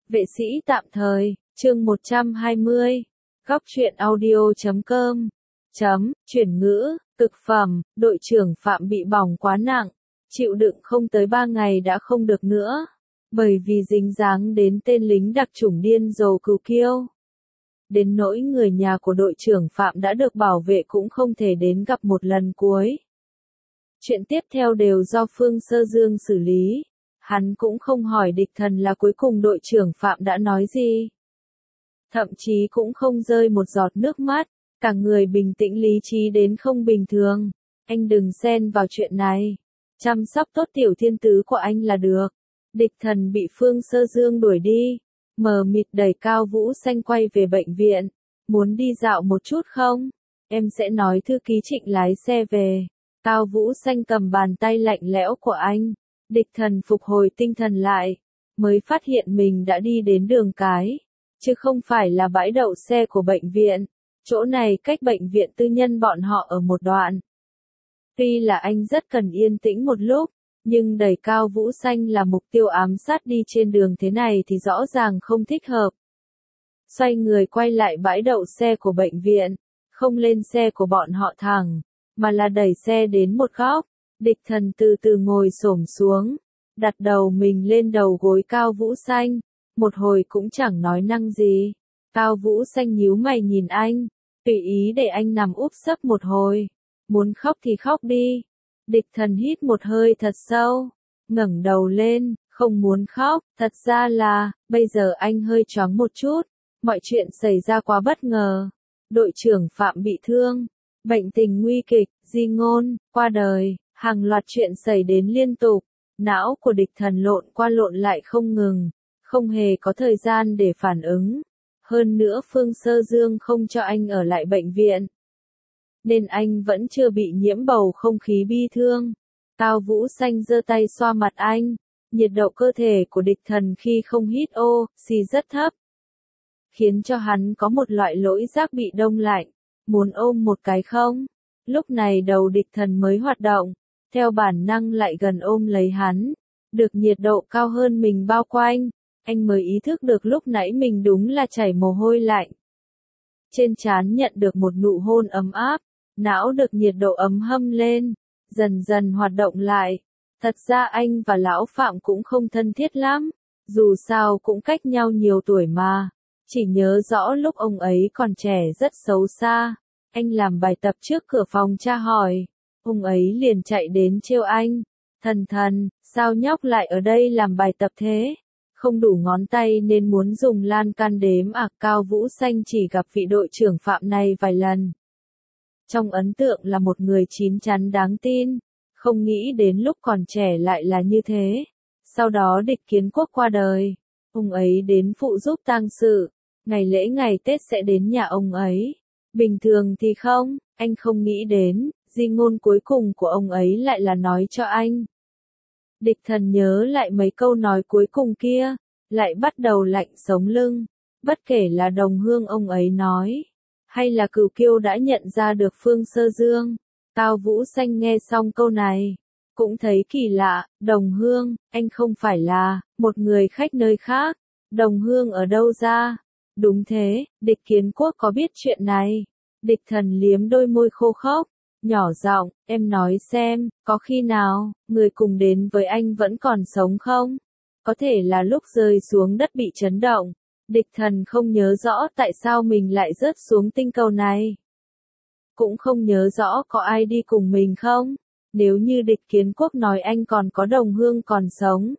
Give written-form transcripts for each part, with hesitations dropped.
Vệ sĩ tạm thời, chương 120, góc truyện audio.com, chuyển ngữ, cực phẩm, đội trưởng Phạm bị bỏng quá nặng, chịu đựng không tới 3 ngày đã không được nữa, bởi vì dính dáng đến tên lính đặc chủng điên rồ cừu kiêu. Đến nỗi người nhà của đội trưởng Phạm đã được bảo vệ cũng không thể đến gặp một lần cuối. Chuyện tiếp theo đều do Phương Sơ Dương xử lý. Hắn cũng không hỏi địch thần là cuối cùng đội trưởng Phạm đã nói gì. Thậm chí cũng không rơi một giọt nước mắt, cả người bình tĩnh lý trí đến không bình thường. Anh đừng xen vào chuyện này. Chăm sóc tốt tiểu thiên tứ của anh là được. Địch thần bị Phương Sơ Dương đuổi đi. Mờ mịt đẩy Cao Vũ Xanh quay về bệnh viện. Muốn đi dạo một chút không? Em sẽ nói thư ký Trịnh lái xe về. Cao Vũ Xanh cầm bàn tay lạnh lẽo của anh. Địch thần phục hồi tinh thần lại, mới phát hiện mình đã đi đến đường cái, chứ không phải là bãi đậu xe của bệnh viện. Chỗ này cách bệnh viện tư nhân bọn họ ở một đoạn. Tuy là anh rất cần yên tĩnh một lúc, nhưng đẩy Cao Vũ Xanh là mục tiêu ám sát đi trên đường thế này thì rõ ràng không thích hợp. Xoay người quay lại bãi đậu xe của bệnh viện, không lên xe của bọn họ thẳng, mà là đẩy xe đến một góc. Địch thần từ từ ngồi xổm xuống, đặt đầu mình lên đầu gối Cao Vũ Xanh, một hồi cũng chẳng nói năng gì. Cao Vũ Xanh nhíu mày nhìn anh, tùy ý để anh nằm úp sấp một hồi, muốn khóc thì khóc đi. Địch thần hít một hơi thật sâu, ngẩng đầu lên, không muốn khóc, thật ra là, bây giờ anh hơi choáng một chút, mọi chuyện xảy ra quá bất ngờ. Đội trưởng Phạm bị thương, bệnh tình nguy kịch, Di Ngôn qua đời. Hàng loạt chuyện xảy đến liên tục, não của địch thần lộn qua lộn lại không ngừng, không hề có thời gian để phản ứng. Hơn nữa Phương Sơ Dương không cho anh ở lại bệnh viện, nên anh vẫn chưa bị nhiễm bầu không khí bi thương. Cao Vũ Xanh giơ tay xoa mặt anh, nhiệt độ cơ thể của địch thần khi không hít oxy rất thấp, khiến cho hắn có một loại lỗi giác bị đông lạnh, muốn ôm một cái không? Lúc này đầu địch thần mới hoạt động, theo bản năng lại gần ôm lấy hắn, được nhiệt độ cao hơn mình bao quanh, anh mới ý thức được lúc nãy mình đúng là chảy mồ hôi lạnh. Trên trán nhận được một nụ hôn ấm áp, não được nhiệt độ ấm hâm lên, dần dần hoạt động lại. Thật ra anh và lão Phạm cũng không thân thiết lắm, dù sao cũng cách nhau nhiều tuổi mà, chỉ nhớ rõ lúc ông ấy còn trẻ rất xấu xa. Anh làm bài tập trước cửa phòng tra hỏi. Ông ấy liền chạy đến trêu anh. Thần, sao nhóc lại ở đây làm bài tập thế? Không đủ ngón tay nên muốn dùng lan can đếm à? Cao Vũ Xanh chỉ gặp vị đội trưởng Phạm này vài lần. Trong ấn tượng là một người chín chắn đáng tin. Không nghĩ đến lúc còn trẻ lại là như thế. Sau đó Địch Kiến Quốc qua đời. Ông ấy đến phụ giúp tang sự. Ngày lễ ngày Tết sẽ đến nhà ông ấy. Bình thường thì không, anh không nghĩ đến, di ngôn cuối cùng của ông ấy lại là nói cho anh. Địch thần nhớ lại mấy câu nói cuối cùng kia, lại bắt đầu lạnh sống lưng, bất kể là đồng hương ông ấy nói, hay là cừu kiêu đã nhận ra được Phương Sơ Dương. Cao Vũ Xanh nghe xong câu này, cũng thấy kỳ lạ, đồng hương, anh không phải là một người khách nơi khác, đồng hương ở đâu ra? Đúng thế, Địch Kiến Quốc có biết chuyện này. Địch thần liếm đôi môi khô khốc, nhỏ giọng, em nói xem, có khi nào, người cùng đến với anh vẫn còn sống không? Có thể là lúc rơi xuống đất bị chấn động. Địch thần không nhớ rõ tại sao mình lại rớt xuống tinh cầu này. Cũng không nhớ rõ có ai đi cùng mình không? Nếu như Địch Kiến Quốc nói anh còn có đồng hương còn sống,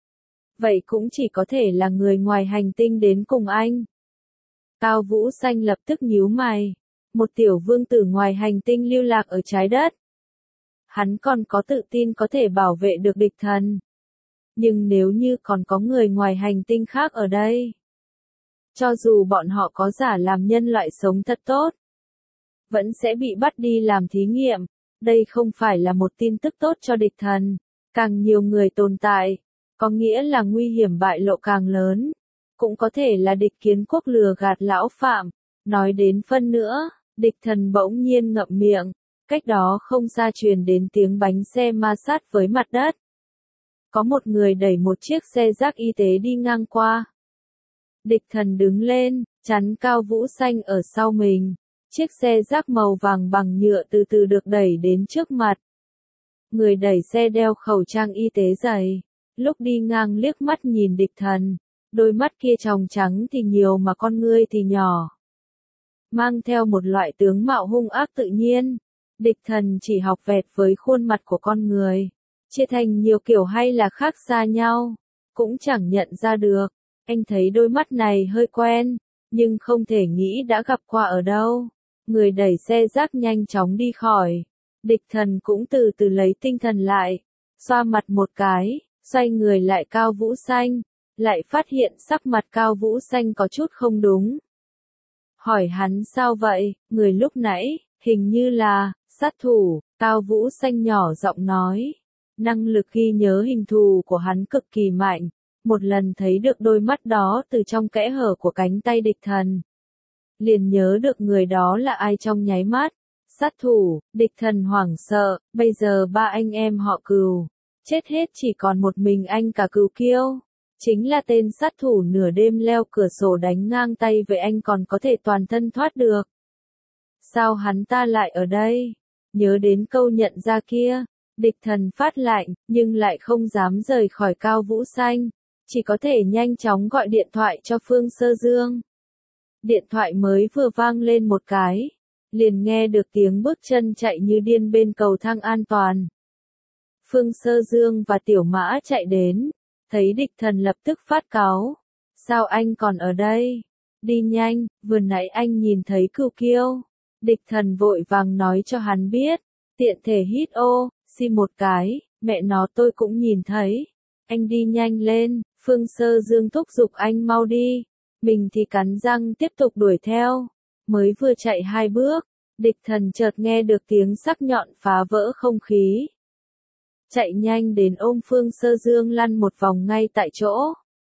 vậy cũng chỉ có thể là người ngoài hành tinh đến cùng anh. Cao Vũ Xanh lập tức nhíu mày. Một tiểu vương tử ngoài hành tinh lưu lạc ở trái đất. Hắn còn có tự tin có thể bảo vệ được địch thần. Nhưng nếu như còn có người ngoài hành tinh khác ở đây, cho dù bọn họ có giả làm nhân loại sống thật tốt, vẫn sẽ bị bắt đi làm thí nghiệm. Đây không phải là một tin tức tốt cho địch thần. Càng nhiều người tồn tại, có nghĩa là nguy hiểm bại lộ càng lớn. Cũng có thể là Địch Kiến Quốc lừa gạt lão Phạm. Nói đến phân nữa, địch thần bỗng nhiên ngậm miệng, cách đó không xa truyền đến tiếng bánh xe ma sát với mặt đất. Có một người đẩy một chiếc xe rác y tế đi ngang qua. Địch Thần đứng lên, chắn Cao Vũ Xanh ở sau mình. Chiếc xe rác màu vàng bằng nhựa từ từ được đẩy đến trước mặt. Người đẩy xe đeo khẩu trang y tế dày. Lúc đi ngang liếc mắt nhìn Địch Thần. Đôi mắt kia tròng trắng thì nhiều mà con ngươi thì nhỏ. Mang theo một loại tướng mạo hung ác tự nhiên. Địch Thần chỉ học vẹt với khuôn mặt của con người. Chia thành nhiều kiểu hay là khác xa nhau. Cũng chẳng nhận ra được. Anh thấy đôi mắt này hơi quen. Nhưng không thể nghĩ đã gặp qua ở đâu. Người đẩy xe rác nhanh chóng đi khỏi. Địch Thần cũng từ từ lấy tinh thần lại. Xoa mặt một cái, xoay người lại Cao Vũ Xanh. Lại phát hiện sắc mặt Cao Vũ Xanh có chút không đúng. Hỏi hắn sao vậy, người lúc nãy, hình như là, sát thủ, Cao Vũ Xanh nhỏ giọng nói. Năng lực ghi nhớ hình thù của hắn cực kỳ mạnh. Một lần thấy được đôi mắt đó từ trong kẽ hở của cánh tay Địch Thần. Liền nhớ được người đó là ai trong nháy mắt. Sát thủ, Địch Thần hoảng sợ, bây giờ ba anh em họ Cừu. Chết hết chỉ còn một mình anh cả Cừu Kiêu. Chính là tên sát thủ nửa đêm leo cửa sổ đánh ngang tay với anh còn có thể toàn thân thoát được. Sao hắn ta lại ở đây? Nhớ đến câu nhận ra kia. Địch Thần phát lạnh, nhưng lại không dám rời khỏi Cao Vũ Xanh. Chỉ có thể nhanh chóng gọi điện thoại cho Phương Sơ Dương. Điện thoại mới vừa vang lên một cái. Liền nghe được tiếng bước chân chạy như điên bên cầu thang an toàn. Phương Sơ Dương và Tiểu Mã chạy đến. Thấy Địch Thần lập tức phát cáu. Sao anh còn ở đây? Đi nhanh, vừa nãy anh nhìn thấy Cừu Kiêu. Địch Thần vội vàng nói cho hắn biết. Tiện thể hít xi một cái, mẹ nó tôi cũng nhìn thấy. Anh đi nhanh lên, Phương Sơ Dương thúc giục anh mau đi. Mình thì cắn răng tiếp tục đuổi theo. Mới vừa chạy 2 bước, Địch Thần chợt nghe được tiếng sắc nhọn phá vỡ không khí. Chạy nhanh đến ôm Phương Sơ Dương lăn một vòng ngay tại chỗ.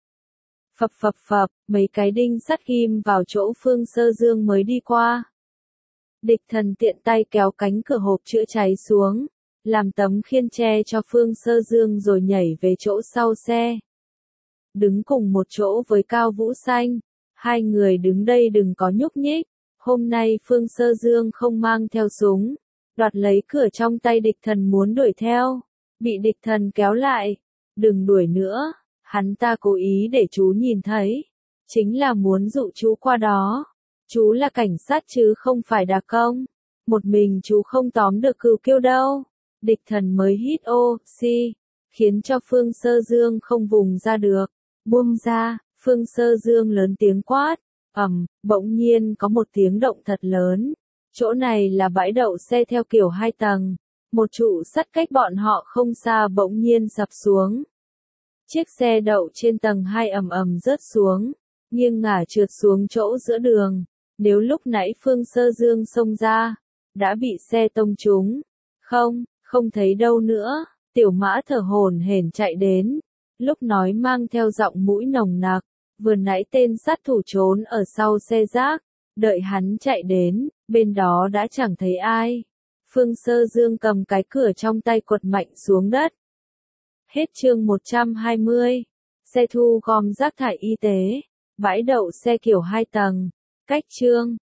Phập phập phập, mấy cái đinh sắt ghim vào chỗ Phương Sơ Dương mới đi qua. Địch Thần tiện tay kéo cánh cửa hộp chữa cháy xuống, làm tấm khiên che cho Phương Sơ Dương rồi nhảy về chỗ sau xe. Đứng cùng một chỗ với Cao Vũ Xanh, hai người đứng đây đừng có nhúc nhích. Hôm nay Phương Sơ Dương không mang theo súng, đoạt lấy cửa trong tay Địch Thần muốn đuổi theo, bị Địch Thần kéo lại. Đừng đuổi nữa, hắn ta cố ý để chú nhìn thấy, chính là muốn dụ chú qua đó. Chú là cảnh sát chứ không phải đặc công, một mình chú không tóm được Cừu Kiêu đâu. Địch Thần mới hít oxy, khiến cho Phương Sơ Dương không vùng ra được. Buông ra, Phương Sơ Dương lớn tiếng quát. Bỗng nhiên có một tiếng động thật lớn. Chỗ này là bãi đậu xe theo kiểu 2 tầng. Một trụ sắt cách bọn họ không xa bỗng nhiên sập xuống. Chiếc xe đậu trên tầng 2 ầm ầm rớt xuống, nghiêng ngả trượt xuống chỗ giữa đường. Nếu lúc nãy Phương Sơ Dương xông ra, đã bị xe tông trúng. Không thấy đâu nữa. Tiểu Mã thở hổn hển chạy đến, lúc nói mang theo giọng mũi nồng nặc. Vừa nãy tên sát thủ trốn ở sau xe rác, đợi hắn chạy đến, bên đó đã chẳng thấy ai. Phương Sơ Dương cầm cái cửa trong tay quật mạnh xuống đất. Hết chương 120. Xe thu gom rác thải y tế, bãi đậu xe kiểu 2 tầng. Cách chương